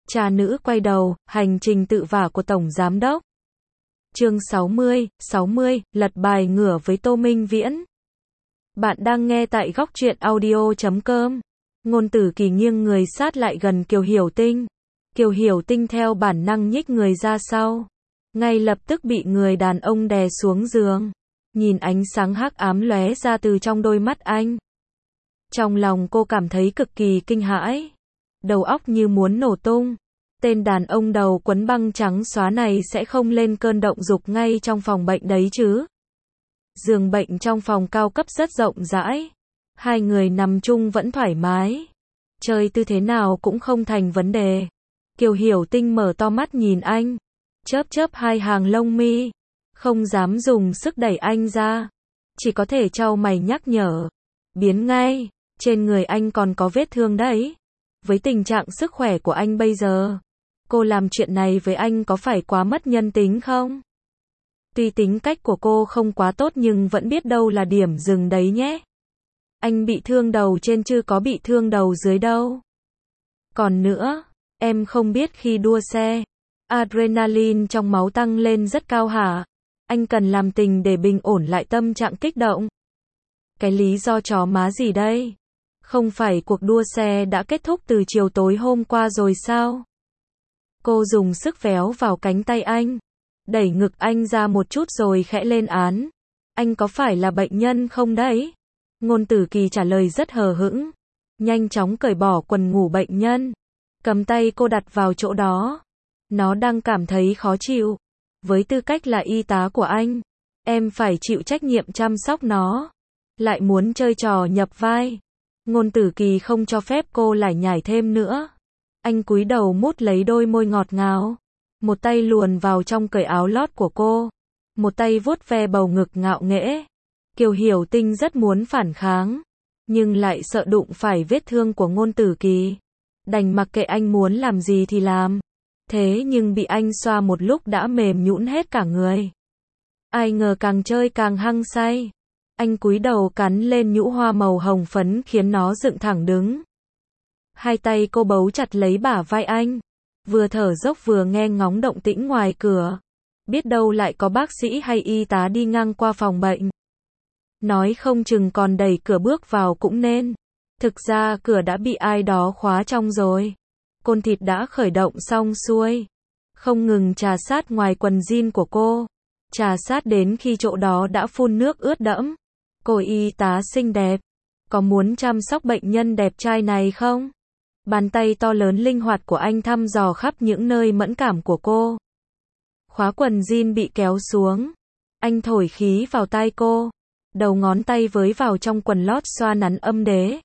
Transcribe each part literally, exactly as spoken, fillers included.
Cha nữ quay đầu, hành trình tự vả của Tổng Giám đốc. Chương sáu mươi, sáu mươi, lật bài ngửa với Tô Minh Viễn. Bạn đang nghe tại góc truyện audio chấm com. Ngôn Tử Kỳ nghiêng người sát lại gần Kiều Hiểu Tinh. Kiều Hiểu Tinh theo bản năng nhích người ra sau. Ngay lập tức bị người đàn ông đè xuống giường. Nhìn ánh sáng hắc ám lóe ra từ trong đôi mắt anh. Trong lòng cô cảm thấy cực kỳ kinh hãi. Đầu óc như muốn nổ tung. Tên đàn ông đầu quấn băng trắng xóa này sẽ không lên cơn động dục ngay trong phòng bệnh đấy chứ. Giường bệnh trong phòng cao cấp rất rộng rãi. Hai người nằm chung vẫn thoải mái. Chơi tư thế nào cũng không thành vấn đề. Kiều Hiểu Tinh mở to mắt nhìn anh. Chớp chớp hai hàng lông mi. Không dám dùng sức đẩy anh ra. Chỉ có thể trao mày nhắc nhở. Biến ngay, trên người anh còn có vết thương đấy. Với tình trạng sức khỏe của anh bây giờ, cô làm chuyện này với anh có phải quá mất nhân tính không? Tuy tính cách của cô không quá tốt nhưng vẫn biết đâu là điểm dừng đấy nhé. Anh bị thương đầu trên chứ có bị thương đầu dưới đâu. Còn nữa, em không biết khi đua xe, adrenaline trong máu tăng lên rất cao hả? Anh cần làm tình để bình ổn lại tâm trạng kích động. Cái lý do chó má gì đây? Không phải cuộc đua xe đã kết thúc từ chiều tối hôm qua rồi sao? Cô dùng sức véo vào cánh tay anh, đẩy ngực anh ra một chút rồi khẽ lên án. Anh có phải là bệnh nhân không đấy? Ngôn Tử Kỳ trả lời rất hờ hững, nhanh chóng cởi bỏ quần ngủ bệnh nhân, cầm tay cô đặt vào chỗ đó. Nó đang cảm thấy khó chịu. Với tư cách là y tá của anh, em phải chịu trách nhiệm chăm sóc nó. Lại muốn chơi trò nhập vai. Ngôn Tử Kỳ không cho phép cô lải nhải thêm nữa. Anh cúi đầu mút lấy đôi môi ngọt ngào. Một tay luồn vào trong cởi áo lót của cô. Một tay vuốt ve bầu ngực ngạo nghễ. Kiều Hiểu Tinh rất muốn phản kháng, nhưng lại sợ đụng phải vết thương của Ngôn Tử Kỳ. Đành mặc kệ anh muốn làm gì thì làm. Thế nhưng bị anh xoa một lúc đã mềm nhũn hết cả người. Ai ngờ càng chơi càng hăng say. Anh cúi đầu cắn lên nhũ hoa màu hồng phấn khiến nó dựng thẳng đứng. Hai tay cô bấu chặt lấy bả vai anh. Vừa thở dốc vừa nghe ngóng động tĩnh ngoài cửa. Biết đâu lại có bác sĩ hay y tá đi ngang qua phòng bệnh. Nói không chừng còn đẩy cửa bước vào cũng nên. Thực ra cửa đã bị ai đó khóa trong rồi. Côn thịt đã khởi động xong xuôi. Không ngừng trà sát ngoài quần jean của cô. Trà sát đến khi chỗ đó đã phun nước ướt đẫm. Cô y tá xinh đẹp, có muốn chăm sóc bệnh nhân đẹp trai này không? Bàn tay to lớn linh hoạt của anh thăm dò khắp những nơi mẫn cảm của cô. Khóa quần jean bị kéo xuống. Anh thổi khí vào tai cô. Đầu ngón tay với vào trong quần lót xoa nắn âm đế.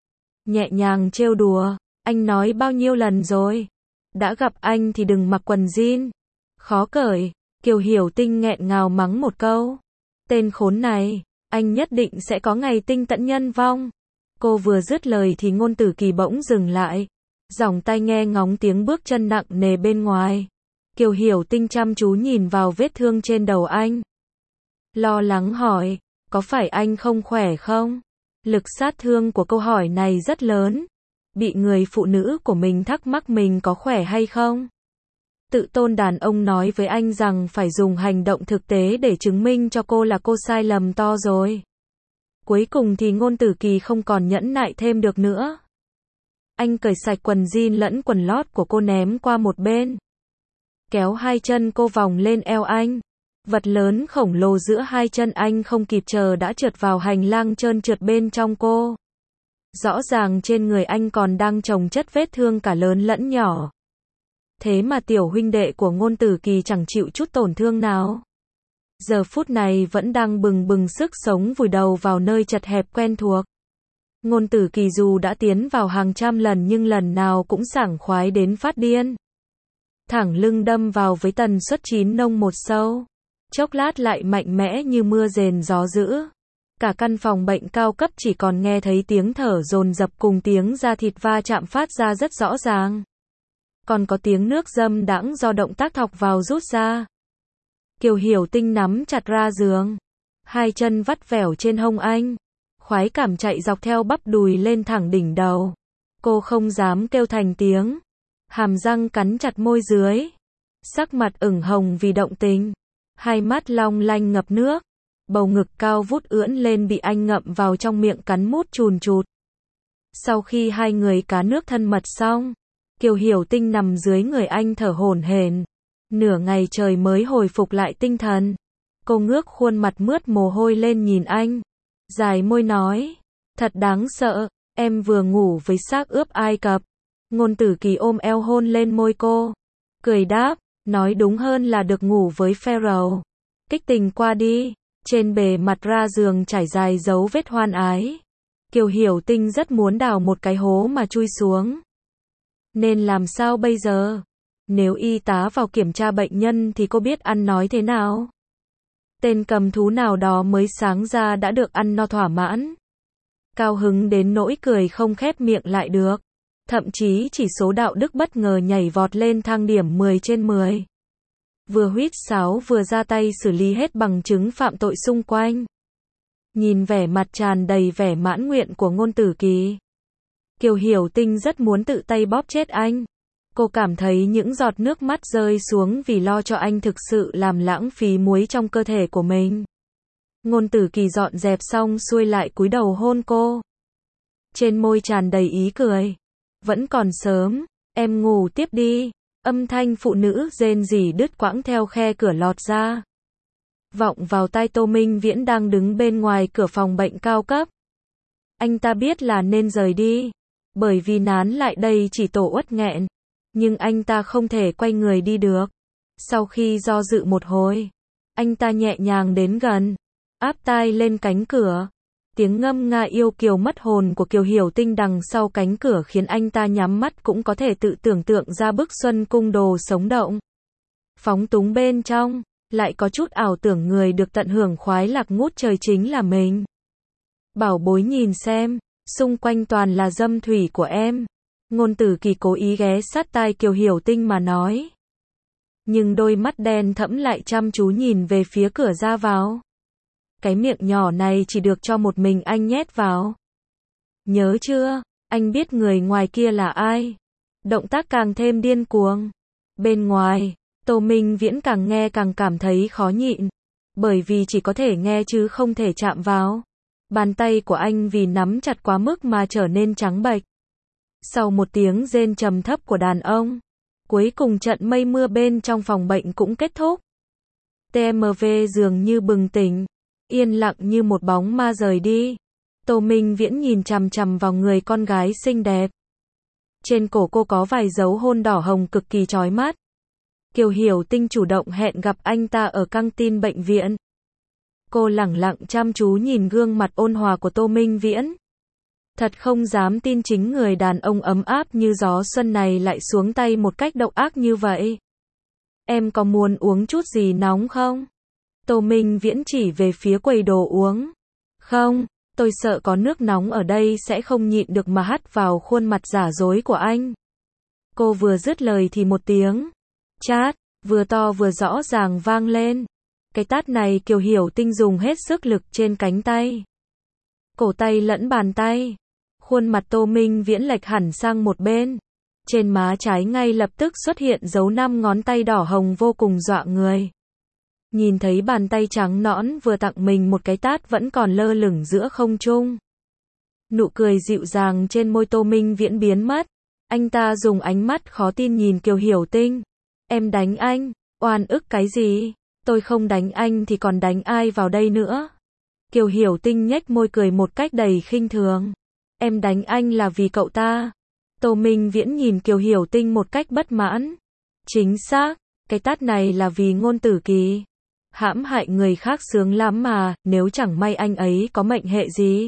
Nhẹ nhàng trêu đùa. Anh nói bao nhiêu lần rồi? Đã gặp anh thì đừng mặc quần jean. Khó cởi. Kiều Hiểu Tinh nghẹn ngào mắng một câu. Tên khốn này. Anh nhất định sẽ có ngày tinh tận nhân vong. Cô vừa dứt lời thì Ngôn Tử Kỳ bỗng dừng lại. Dòng tai nghe ngóng tiếng bước chân nặng nề bên ngoài. Kiều Hiểu Tinh chăm chú nhìn vào vết thương trên đầu anh. Lo lắng hỏi, có phải anh không khỏe không? Lực sát thương của câu hỏi này rất lớn. Bị người phụ nữ của mình thắc mắc mình có khỏe hay không? Tự tôn đàn ông nói với anh rằng phải dùng hành động thực tế để chứng minh cho cô là cô sai lầm to rồi. Cuối cùng thì Ngôn Tử Kỳ không còn nhẫn nại thêm được nữa. Anh cởi sạch quần jean lẫn quần lót của cô ném qua một bên. Kéo hai chân cô vòng lên eo anh. Vật lớn khổng lồ giữa hai chân anh không kịp chờ đã trượt vào hành lang trơn trượt bên trong cô. Rõ ràng trên người anh còn đang chồng chất vết thương cả lớn lẫn nhỏ. Thế mà tiểu huynh đệ của Ngôn Tử Kỳ chẳng chịu chút tổn thương nào. Giờ phút này vẫn đang bừng bừng sức sống vùi đầu vào nơi chật hẹp quen thuộc. Ngôn Tử Kỳ dù đã tiến vào hàng trăm lần nhưng lần nào cũng sảng khoái đến phát điên. Thẳng lưng đâm vào với tần suất chín nông một sâu. Chốc lát lại mạnh mẽ như mưa rền gió dữ. Cả căn phòng bệnh cao cấp chỉ còn nghe thấy tiếng thở dồn dập cùng tiếng da thịt va chạm phát ra rất rõ ràng. Còn có tiếng nước dâm đãng do động tác thọc vào rút ra. Kiều Hiểu Tinh nắm chặt ra giường. Hai chân vắt vẻo trên hông anh. Khoái cảm chạy dọc theo bắp đùi lên thẳng đỉnh đầu. Cô không dám kêu thành tiếng. hàm răng cắn chặt môi dưới, sắc mặt ửng hồng vì động tình, hai mắt long lanh ngập nước, bầu ngực cao vút ưỡn lên bị anh ngậm vào trong miệng cắn mút chùn chụt. Sau khi hai người cá nước thân mật xong, Kiều Hiểu Tinh nằm dưới người anh thở hổn hển, nửa ngày trời mới hồi phục lại tinh thần. Cô ngước khuôn mặt mướt mồ hôi lên nhìn anh, dài môi nói, thật đáng sợ, em vừa ngủ với xác ướp Ai Cập. Ngôn Tử Kỳ ôm eo hôn lên môi cô, cười đáp, nói đúng hơn là được ngủ với Pharaoh. Kích tình qua đi, trên bề mặt ra giường trải dài dấu vết hoan ái. Kiều Hiểu Tinh rất muốn đào một cái hố mà chui xuống. Nên làm sao bây giờ? Nếu y tá vào kiểm tra bệnh nhân thì cô biết ăn nói thế nào? Tên cầm thú nào đó mới sáng ra đã được ăn no thỏa mãn. Cao hứng đến nỗi cười không khép miệng lại được. Thậm chí chỉ số đạo đức bất ngờ nhảy vọt lên thang điểm mười trên mười. Vừa huýt sáo vừa ra tay xử lý hết bằng chứng phạm tội xung quanh. Nhìn vẻ mặt tràn đầy vẻ mãn nguyện của Ngôn Tử Kỳ, Kiều Hiểu Tinh rất muốn tự tay bóp chết anh. Cô cảm thấy những giọt nước mắt rơi xuống vì lo cho anh thực sự làm lãng phí muối trong cơ thể của mình. Ngôn Tử Kỳ dọn dẹp xong xuôi lại cúi đầu hôn cô. Trên môi tràn đầy ý cười. Vẫn còn sớm, em ngủ tiếp đi. Âm thanh phụ nữ rên rỉ đứt quãng theo khe cửa lọt ra, vọng vào tai Tô Minh Viễn đang đứng bên ngoài cửa phòng bệnh cao cấp. Anh ta biết là nên rời đi, bởi vì nán lại đây chỉ tổ uất nghẹn, nhưng anh ta không thể quay người đi được. Sau khi do dự một hồi, anh ta nhẹ nhàng đến gần, áp tai lên cánh cửa. Tiếng ngâm nga yêu kiều mất hồn của Kiều Hiểu Tinh đằng sau cánh cửa khiến anh ta nhắm mắt cũng có thể tự tưởng tượng ra bức xuân cung đồ sống động. Phóng túng bên trong, lại có chút ảo tưởng người được tận hưởng khoái lạc ngút trời chính là mình. Bảo bối nhìn xem, xung quanh toàn là dâm thủy của em. Ngôn Tử Kỳ cố ý ghé sát tai Kiều Hiểu Tinh mà nói. Nhưng đôi mắt đen thẫm lại chăm chú nhìn về phía cửa ra vào. Cái miệng nhỏ này chỉ được cho một mình anh nhét vào. Nhớ chưa, anh biết người ngoài kia là ai. Động tác càng thêm điên cuồng. Bên ngoài, Tô Minh Viễn càng nghe càng cảm thấy khó nhịn. Bởi vì chỉ có thể nghe chứ không thể chạm vào. Bàn tay của anh vì nắm chặt quá mức mà trở nên trắng bệch. Sau một tiếng rên trầm thấp của đàn ông, cuối cùng trận mây mưa bên trong phòng bệnh cũng kết thúc. tê em vê dường như bừng tỉnh, yên lặng như một bóng ma rời đi. Tô Minh Viễn nhìn chằm chằm vào người con gái xinh đẹp. Trên cổ cô có vài dấu hôn đỏ hồng cực kỳ chói mắt. Kiều Hiểu Tinh chủ động hẹn gặp anh ta ở căng tin bệnh viện. Cô lẳng lặng chăm chú nhìn gương mặt ôn hòa của Tô Minh Viễn. Thật không dám tin chính người đàn ông ấm áp như gió xuân này lại xuống tay một cách độc ác như vậy. Em có muốn uống chút gì nóng không? Tô Minh Viễn chỉ về phía quầy đồ uống. Không, tôi sợ có nước nóng ở đây sẽ không nhịn được mà hắt vào khuôn mặt giả dối của anh. Cô vừa dứt lời thì một tiếng chát, vừa to vừa rõ ràng vang lên. Cái tát này Kiều Hiểu Tinh dùng hết sức lực trên cánh tay, cổ tay lẫn bàn tay. Khuôn mặt Tô Minh Viễn lệch hẳn sang một bên. Trên má trái ngay lập tức xuất hiện dấu năm ngón tay đỏ hồng vô cùng dọa người. Nhìn thấy bàn tay trắng nõn vừa tặng mình một cái tát vẫn còn lơ lửng giữa không trung. Nụ cười dịu dàng trên môi Tô Minh Viễn biến mất. Anh ta dùng ánh mắt khó tin nhìn Kiều Hiểu Tinh. Em đánh anh, oan ức cái gì? Tôi không đánh anh thì còn đánh ai vào đây nữa? Kiều Hiểu Tinh nhếch môi cười một cách đầy khinh thường. Em đánh anh là vì cậu ta. Tô Minh Viễn nhìn Kiều Hiểu Tinh một cách bất mãn. Chính xác, cái tát này là vì Ngôn Tử Kỳ. Hãm hại người khác sướng lắm mà, nếu chẳng may anh ấy có mệnh hệ gì.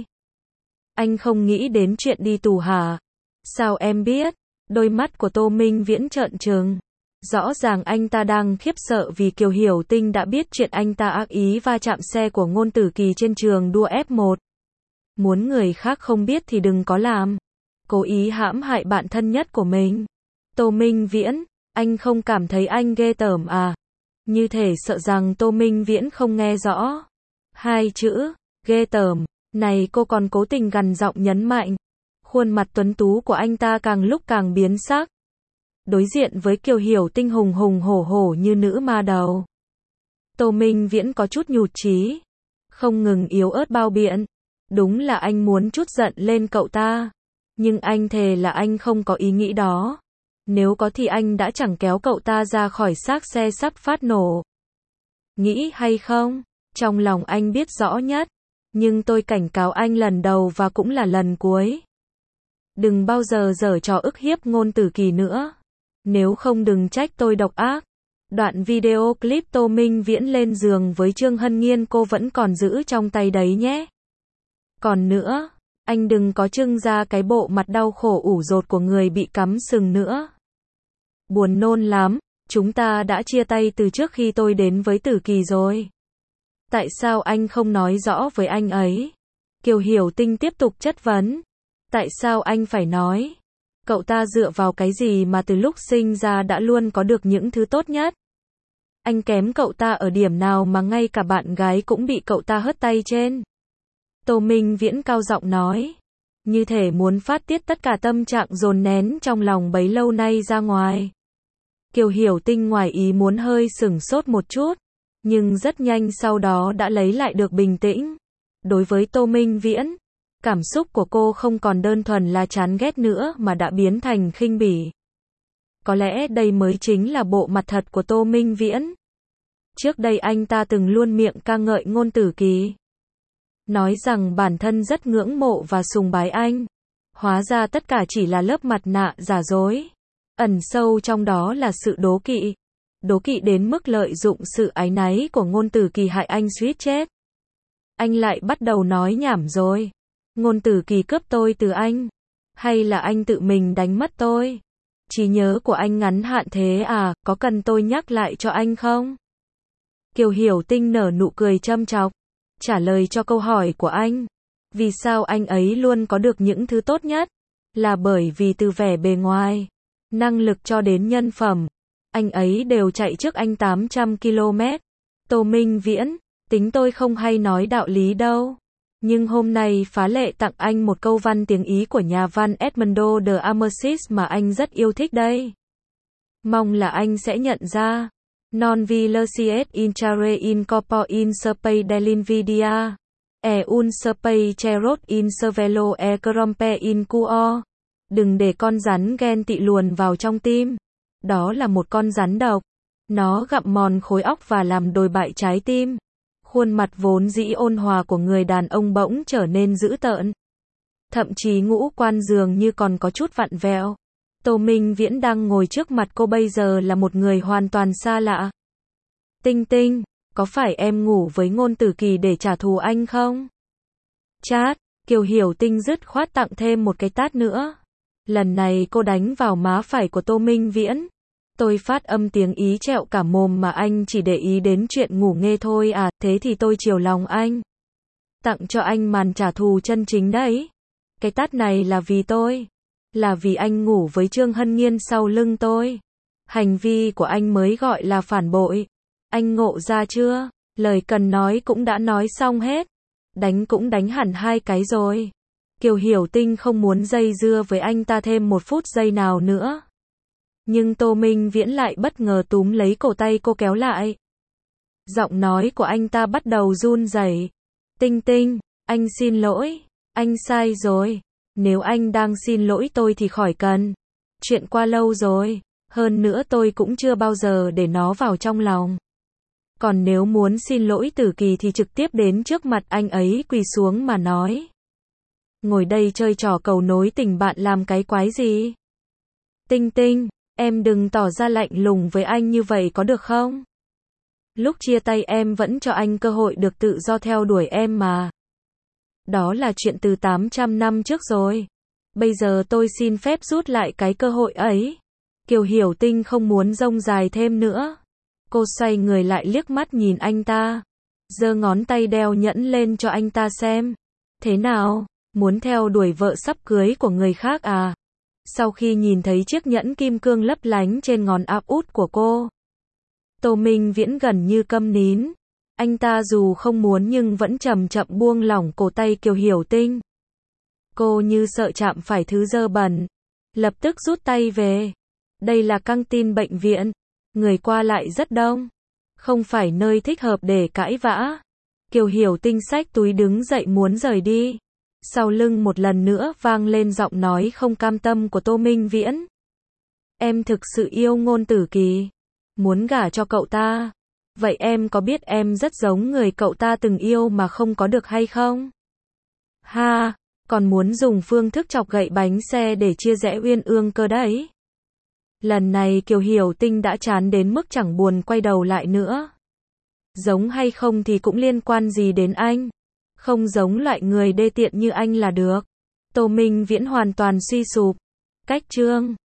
Anh không nghĩ đến chuyện đi tù hả? Sao em biết? Đôi mắt của Tô Minh Viễn trợn trừng. Rõ ràng anh ta đang khiếp sợ vì Kiều Hiểu Tinh đã biết chuyện anh ta ác ý va chạm xe của Ngôn Tử Kỳ trên trường đua ép một. Muốn người khác không biết thì đừng có làm. Cố ý hãm hại bạn thân nhất của mình. Tô Minh Viễn, anh không cảm thấy anh ghê tởm à? Như thể sợ rằng Tô Minh Viễn không nghe rõ. Hai chữ, ghê tởm, này cô còn cố tình gằn giọng nhấn mạnh. Khuôn mặt tuấn tú của anh ta càng lúc càng biến sắc. đối diện với Kiều Hiểu Tinh hùng hùng hổ hổ như nữ ma đầu. Tô Minh Viễn có chút nhụt chí, không ngừng yếu ớt bao biện. Đúng là anh muốn chút giận lên cậu ta, nhưng anh thề là anh không có ý nghĩ đó. Nếu có thì anh đã chẳng kéo cậu ta ra khỏi xác xe sắp phát nổ. Nghĩ hay không? Trong lòng anh biết rõ nhất. Nhưng tôi cảnh cáo anh lần đầu và cũng là lần cuối. Đừng bao giờ giở trò ức hiếp Ngôn Tử Kỳ nữa. Nếu không đừng trách tôi độc ác. Đoạn video clip Tô Minh Viễn lên giường với Trương Hân Nhiên cô vẫn còn giữ trong tay đấy nhé. Còn nữa, anh đừng có trưng ra cái bộ mặt đau khổ ủ rột của người bị cắm sừng nữa. Buồn nôn lắm, chúng ta đã chia tay từ trước khi tôi đến với Tử Kỳ rồi. Tại sao anh không nói rõ với anh ấy? Kiều Hiểu Tinh tiếp tục chất vấn. Tại sao anh phải nói? Cậu ta dựa vào cái gì mà từ lúc sinh ra đã luôn có được những thứ tốt nhất? Anh kém cậu ta ở điểm nào mà ngay cả bạn gái cũng bị cậu ta hất tay trên? Tô Minh Viễn cao giọng nói, như thể muốn phát tiết tất cả tâm trạng dồn nén trong lòng bấy lâu nay ra ngoài. Kiều Hiểu Tinh ngoài ý muốn hơi sửng sốt một chút, nhưng rất nhanh sau đó đã lấy lại được bình tĩnh. Đối với Tô Minh Viễn, cảm xúc của cô không còn đơn thuần là chán ghét nữa mà đã biến thành khinh bỉ. Có lẽ đây mới chính là bộ mặt thật của Tô Minh Viễn. Trước đây anh ta từng luôn miệng ca ngợi Ngôn Tử Kỳ, nói rằng bản thân rất ngưỡng mộ và sùng bái anh. Hóa ra tất cả chỉ là lớp mặt nạ giả dối. Ẩn sâu trong đó là sự đố kỵ. Đố kỵ đến mức lợi dụng sự áy náy của Ngôn Tử Kỳ hại anh suýt chết. Anh lại bắt đầu nói nhảm rồi. Ngôn Tử Kỳ cướp tôi từ anh? Hay là anh tự mình đánh mất tôi? Trí nhớ của anh ngắn hạn thế à, có cần tôi nhắc lại cho anh không? Kiều Hiểu Tinh nở nụ cười châm chọc, trả lời cho câu hỏi của anh. Vì sao anh ấy luôn có được những thứ tốt nhất? Là bởi vì từ vẻ bề ngoài, năng lực cho đến nhân phẩm, anh ấy đều chạy trước anh tám trăm ki lô mét. Tô Minh Viễn, tính tôi không hay nói đạo lý đâu. Nhưng hôm nay phá lệ tặng anh một câu văn tiếng Ý của nhà văn Edmundo de Amosis mà anh rất yêu thích đây. Mong là anh sẽ nhận ra. Non vi lerciet inchare in corpo in serpei delinvidia. E un serpei cherot in cervelo e corrompe in cuo. Đừng để con rắn ghen tị luồn vào trong tim. Đó là một con rắn độc. Nó gặm mòn khối óc và làm đồi bại trái tim. Khuôn mặt vốn dĩ ôn hòa của người đàn ông bỗng trở nên dữ tợn. Thậm chí ngũ quan dường như còn có chút vặn vẹo. Tô Minh Viễn đang ngồi trước mặt cô bây giờ là một người hoàn toàn xa lạ. Tinh Tinh, có phải em ngủ với Ngôn Tử Kỳ để trả thù anh không? Chát, Kiều Hiểu Tinh dứt khoát tặng thêm một cái tát nữa. Lần này cô đánh vào má phải của Tô Minh Viễn. Tôi phát âm tiếng Ý trẹo cả mồm mà anh chỉ để ý đến chuyện ngủ nghê thôi à, thế thì tôi chiều lòng anh. Tặng cho anh màn trả thù chân chính đấy. Cái tát này là vì tôi. Là vì anh ngủ với Trương Hân Nhiên sau lưng tôi. Hành vi của anh mới gọi là phản bội. Anh ngộ ra chưa? Lời cần nói cũng đã nói xong hết. Đánh cũng đánh hẳn hai cái rồi. Kiều Hiểu Tinh không muốn dây dưa với anh ta thêm một phút giây nào nữa. Nhưng Tô Minh Viễn lại bất ngờ túm lấy cổ tay cô kéo lại. Giọng nói của anh ta bắt đầu run rẩy. Tinh Tinh, anh xin lỗi. Anh sai rồi. Nếu anh đang xin lỗi tôi thì khỏi cần. Chuyện qua lâu rồi. Hơn nữa tôi cũng chưa bao giờ để nó vào trong lòng. Còn nếu muốn xin lỗi Tử Kỳ thì trực tiếp đến trước mặt anh ấy quỳ xuống mà nói. Ngồi đây chơi trò cầu nối tình bạn làm cái quái gì? Tinh Tinh, em đừng tỏ ra lạnh lùng với anh như vậy có được không? Lúc chia tay em vẫn cho anh cơ hội được tự do theo đuổi em mà. Đó là chuyện từ tám trăm năm trước rồi. Bây giờ tôi xin phép rút lại cái cơ hội ấy. Kiều Hiểu Tinh không muốn rông dài thêm nữa. Cô xoay người lại liếc mắt nhìn anh ta. Giơ ngón tay đeo nhẫn lên cho anh ta xem. Thế nào? Muốn theo đuổi vợ sắp cưới của người khác à? Sau khi nhìn thấy chiếc nhẫn kim cương lấp lánh trên ngón áp út của cô, Tô Minh Viễn gần như câm nín. Anh ta dù không muốn nhưng vẫn chậm chậm buông lỏng cổ tay Kiều Hiểu Tinh. Cô như sợ chạm phải thứ dơ bẩn, lập tức rút tay về. Đây là căng tin bệnh viện. Người qua lại rất đông. Không phải nơi thích hợp để cãi vã. Kiều Hiểu Tinh xách túi đứng dậy muốn rời đi. Sau lưng một lần nữa vang lên giọng nói không cam tâm của Tô Minh Viễn. Em thực sự yêu Ngôn Tử Kỳ. Muốn gả cho cậu ta. Vậy em có biết em rất giống người cậu ta từng yêu mà không có được hay không? Ha, còn muốn dùng phương thức chọc gậy bánh xe để chia rẽ Uyên Ương cơ đấy. Lần này Kiều Hiểu Tinh đã chán đến mức chẳng buồn quay đầu lại nữa. Giống hay không thì cũng liên quan gì đến anh. Không giống loại người đê tiện như anh là được. Tô Minh Viễn hoàn toàn suy sụp. Cách chương